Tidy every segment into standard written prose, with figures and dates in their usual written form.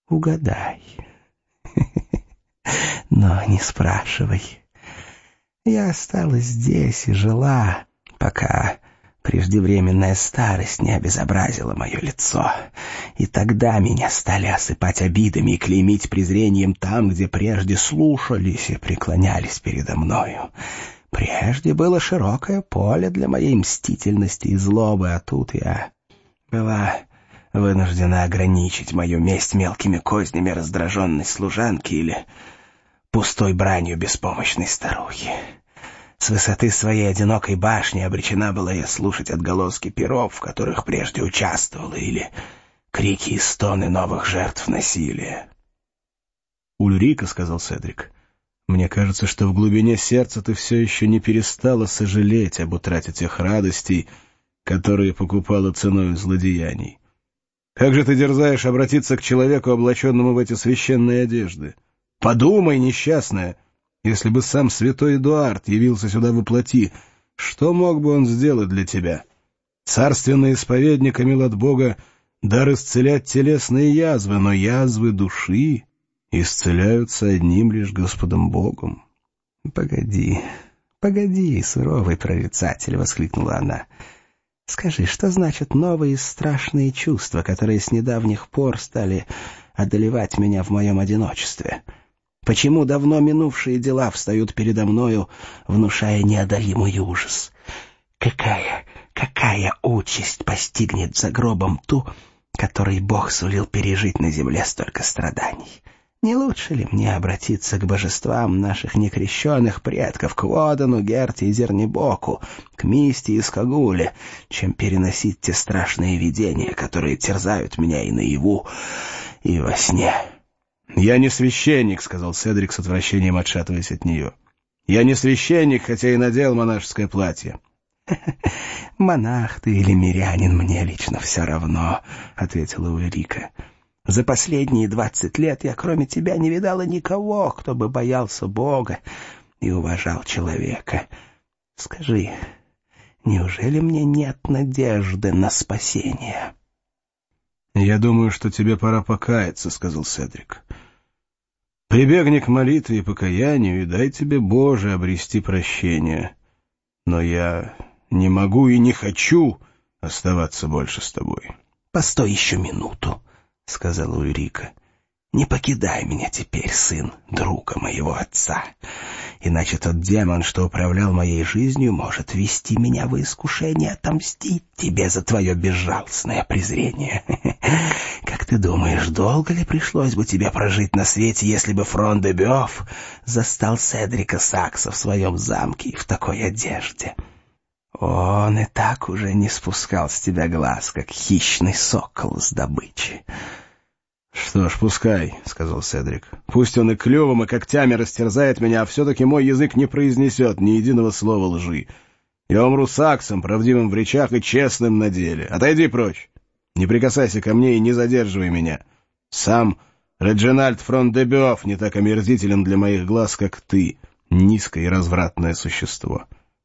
Угадай. Но не спрашивай. Я осталась здесь и жила, пока преждевременная старость не обезобразила мое лицо. И тогда меня стали осыпать обидами и клеймить презрением там, где прежде слушались и преклонялись передо мною. Прежде было широкое поле для моей мстительности и злобы, а тут я была вынуждена ограничить мою месть мелкими кознями раздраженной служанки или пустой бранью беспомощной старухи. С высоты своей одинокой башни обречена была я слушать отголоски пиров, в которых прежде участвовала, или крики и стоны новых жертв насилия. «Ульрика», — сказал Седрик, — «мне кажется, что в глубине сердца ты все еще не перестала сожалеть об утрате тех радостей, которые покупала ценой злодеяний. Как же ты дерзаешь обратиться к человеку, облаченному в эти священные одежды? Подумай, несчастная, если бы сам святой Эдуард явился сюда воплоти, что мог бы он сделать для тебя? Царственный исповедник имел от Бога дар исцелять телесные язвы, но язвы души исцеляются одним лишь Господом Богом». «Погоди, погоди, суровый прорицатель!» — воскликнула она. «Скажи, что значат новые страшные чувства, которые с недавних пор стали одолевать меня в моем одиночестве? Почему давно минувшие дела встают передо мною, внушая неодолимый ужас? Какая участь постигнет за гробом ту, которой Бог сулил пережить на земле столько страданий? Не лучше ли мне обратиться к божествам наших некрещенных предков, к Водану, Герте и Зернебоку, к Мисте и Скагуле, чем переносить те страшные видения, которые терзают меня и наяву, и во сне?» «Я не священник», — сказал Седрик с отвращением, отшатываясь от нее. «Я не священник, хотя и надел монашеское платье». «Монах ты или мирянин, мне лично все равно», — ответила Ульрика. «За последние 20 лет я, кроме тебя, не видала никого, кто бы боялся Бога и уважал человека. Скажи, неужели мне нет надежды на спасение?» «Я думаю, что тебе пора покаяться», — сказал Седрик. «Прибегни к молитве и покаянию, и дай тебе, Боже, обрести прощение. Но я не могу и не хочу оставаться больше с тобой». «Постой еще минуту», — сказала Ульрика. «Не покидай меня теперь, сын друга моего отца, иначе тот демон, что управлял моей жизнью, может ввести меня в искушение отомстить тебе за твое безжалостное презрение. Как ты думаешь, долго ли пришлось бы тебе прожить на свете, если бы Фрон де Бёв застал Седрика Сакса в своем замке и в такой одежде? Он и так уже не спускал с тебя глаз, как хищный сокол с добычи». «Что ж, пускай», — сказал Седрик. «Пусть он и клювом, и когтями растерзает меня, а все-таки мой язык не произнесет ни единого слова лжи. Я умру саксом, правдивым в речах и честным на деле. Отойди прочь. Не прикасайся ко мне и не задерживай меня. Сам Реджинальд Фрон де Бёв не так омерзителен для моих глаз, как ты, низкое и развратное существо».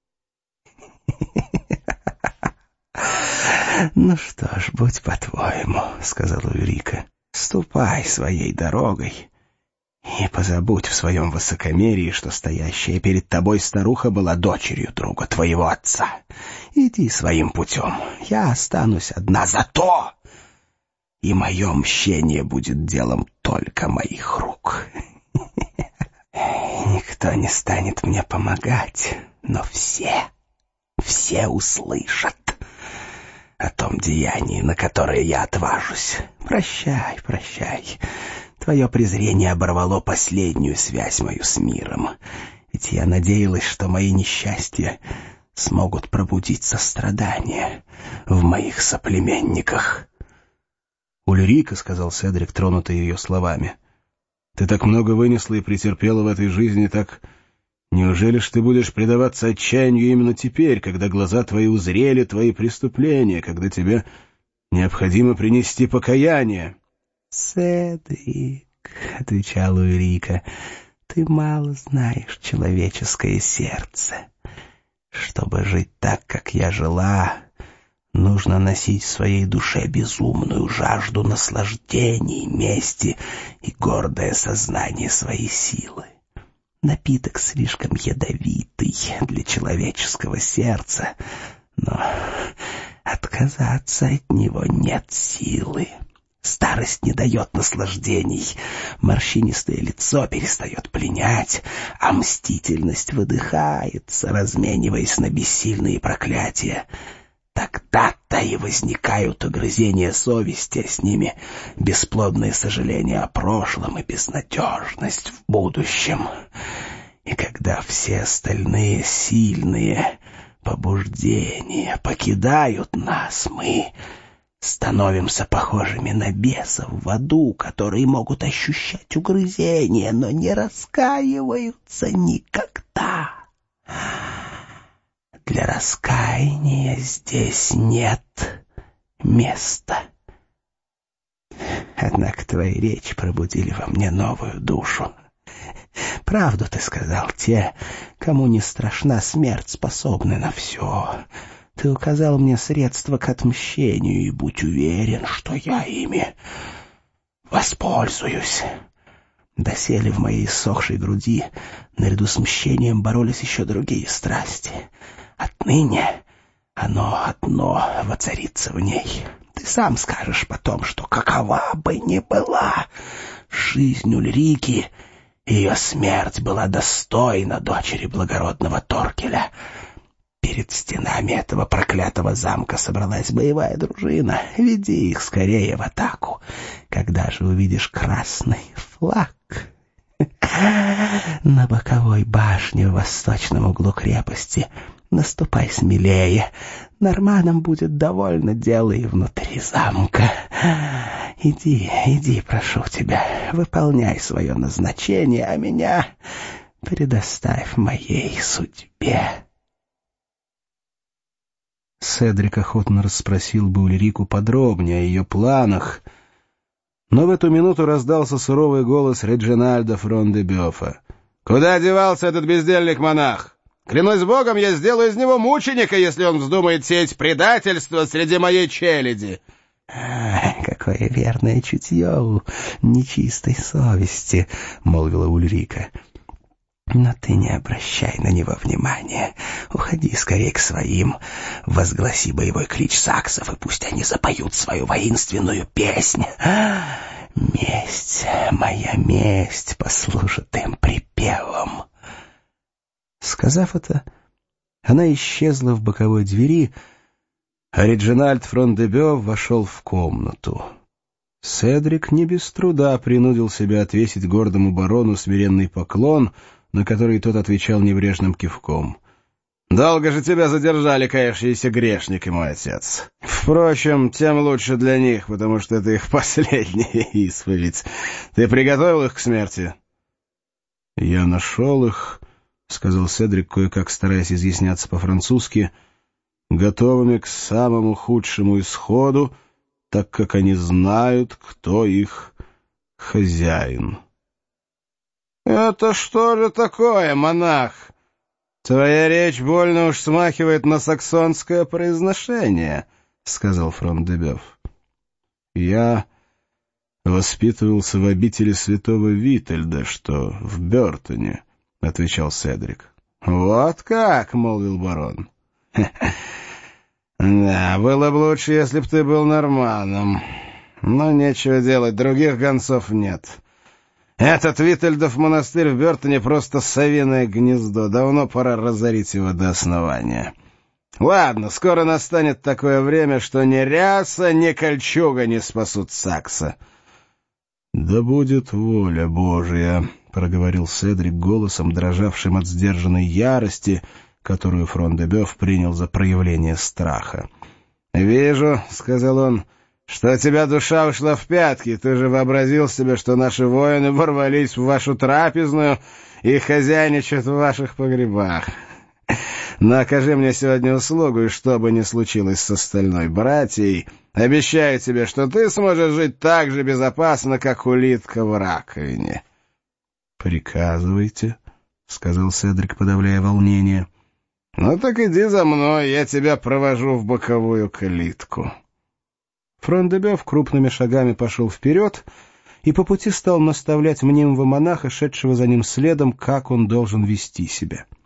«Ну что ж, будь по-твоему», — сказала Ульрика. «Ступай своей дорогой и позабудь в своем высокомерии, что стоящая перед тобой старуха была дочерью друга твоего отца. Иди своим путем, я останусь одна, зато и мое мщение будет делом только моих рук. Никто не станет мне помогать, но все услышат о том деянии, на которое я отважусь. Прощай, прощай. Твое презрение оборвало последнюю связь мою с миром. Ведь я надеялась, что мои несчастья смогут пробудить сострадание в моих соплеменниках». «Ульрика», — сказал Седрик, тронутый ее словами, — «ты так много вынесла и претерпела в этой жизни, так... Неужели ж ты будешь предаваться отчаянию именно теперь, когда глаза твои узрели твои преступления, когда тебе необходимо принести покаяние?» «Седрик», — отвечала Ульрика, — «ты мало знаешь человеческое сердце. Чтобы жить так, как я жила, Нужно носить в своей душе безумную жажду наслаждений, мести и гордое сознание своей силы. Напиток слишком ядовитый для человеческого сердца, но отказаться от него нет силы. Старость не дает наслаждений, морщинистое лицо перестает пленять, а мстительность выдыхается, размениваясь на бессильные проклятия. Тогда-то и возникают угрызения совести, а с ними бесплодные сожаления о прошлом и безнадежность в будущем. И когда все остальные сильные побуждения покидают нас, мы становимся похожими на бесов в аду, которые могут ощущать угрызения, но не раскаиваются никогда. Для раскаяния здесь нет места. Однако твои речи пробудили во мне новую душу. Правду ты сказал, те, кому не страшна смерть, способны на все. Ты указал мне средства к отмщению, и будь уверен, что я ими воспользуюсь. Доселе в моей иссохшей груди наряду с мщением боролись еще другие страсти. Отныне оно одно воцарится в ней. Ты сам скажешь потом, что какова бы ни была жизнь Ульрики, ее смерть была достойна дочери благородного Торкеля. Перед стенами этого проклятого замка собралась боевая дружина. Веди их скорее в атаку. Когда же увидишь красный флаг на боковой башне в восточном углу крепости, наступай смелее. Норманам будет довольно дела и внутри замка. Иди, прошу тебя, выполняй свое назначение, а меня предоставь моей судьбе. Седрик охотно расспросил бы Ульрику подробнее о ее планах, но в эту минуту раздался суровый голос Реджинальда Фрон-де-Бёфа. «Куда девался этот бездельник-монах? Клянусь богом, я сделаю из него мученика, если он вздумает сеять предательство среди моей челяди». «Какое верное чутье у нечистой совести», — молвила Ульрика. «Но ты не обращай на него внимания. Уходи скорее к своим, возгласи боевой клич саксов, и пусть они запоют свою воинственную песнь. Месть, моя месть, послужит им припевом». Сказав это, она исчезла в боковой двери, а Реджинальд Фрон-де-Бёв вошел в комнату. Седрик не без труда принудил себя отвесить гордому барону смиренный поклон, на который тот отвечал небрежным кивком. «Долго же тебя задержали, каявшиеся грешник и мой отец. Впрочем, тем лучше для них, потому что это их последняя исповедь. Ты приготовил их к смерти?» «Я нашел их», — сказал Седрик, кое-как стараясь изъясняться по-французски, «готовыми к самому худшему исходу, так как они знают, кто их хозяин». «Это что же такое, монах? Твоя речь больно уж смахивает на саксонское произношение», — сказал Фрон-де-Бёв. «Я воспитывался в обители святого Витальда, что в Бёртоне», — отвечал Седрик. «Вот как», — молвил барон. «Да, было бы лучше, если б ты был норманном. Но нечего делать, других гонцов нет». Этот Витальдов монастырь в Бёртоне просто совиное гнездо. Давно пора разорить его до основания. Ладно, скоро настанет такое время, что ни ряса, ни кольчуга не спасут сакса. — Да будет воля Божия, — проговорил Седрик голосом, дрожавшим от сдержанной ярости, которую Фрон-де-Бёв принял за проявление страха. — Вижу, — сказал он, — что у тебя душа ушла в пятки. Ты же вообразил себе, что наши воины ворвались в вашу трапезную и хозяйничают в ваших погребах. Но окажи мне сегодня услугу, и что бы ни случилось с остальной братьей, обещаю тебе, что ты сможешь жить так же безопасно, как улитка в раковине. — Приказывайте, — сказал Седрик, подавляя волнение. «Ну так иди за мной, я тебя провожу в боковую калитку». Фрон-де-Бёв крупными шагами пошел вперед и по пути стал наставлять мнимого монаха, шедшего за ним следом, как он должен вести себя.